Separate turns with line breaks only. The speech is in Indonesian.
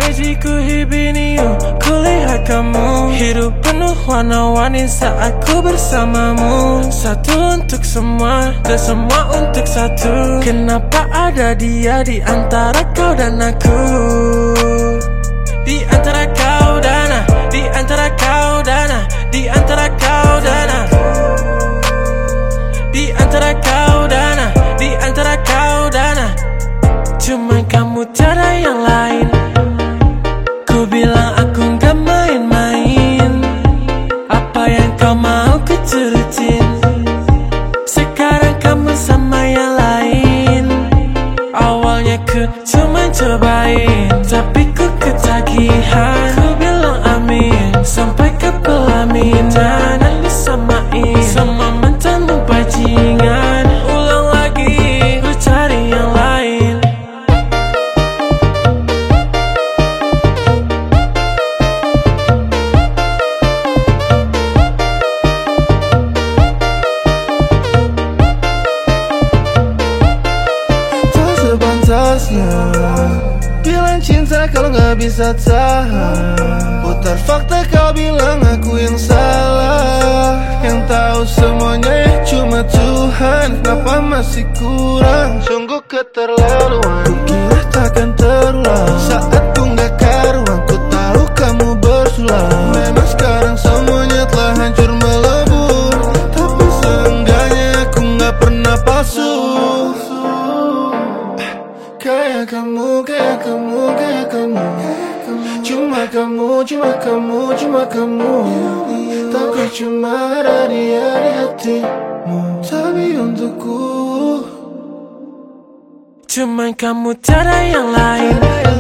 IG ku hibiniu, kulihat kamu. Hidup penuh warna-warni saat ku bersamamu. Satu untuk semua dan semua untuk satu. Kenapa ada dia di antara kau dan aku? Di antara kau dan aku, di antara kau dan aku, di antara kau dan aku, di antara kau dan aku, di antara kau dan aku. Cuma kamu, tiada yang lain. Ku bilang aku gak main-main. Apa yang kau mau ku turutin. Sekarang kamu sama yang lain. Awalnya ku cuma cobain, tapi ku ketagihan. Ku bilang amin sampai ke pelaminan. Dan disamain sama mantanmu bajingan. Ulang lagi, ku cari yang lain.
Tak sepantasnya bilang cinta kalau gak bisa tahan. Putar fakta kau bilang aku yang salah. Yang tahu semuanya ya cuma Tuhan. Kenapa masih kurang? Sungguh keterlaluan. Kira takkan terulang. Saat ku gak karuan, ku tahu kamu bersulang. Memang sekarang semuanya telah hancur melebur, tapi seenggaknya aku gak pernah palsu. Kayak kamu, kayak kamu, kayak kamu. Cuma kamu, cuma kamu, cuma kamu. Takut cuma ada dia di hatimu, tapi untukku
Cuma kamu, tiada yang lain.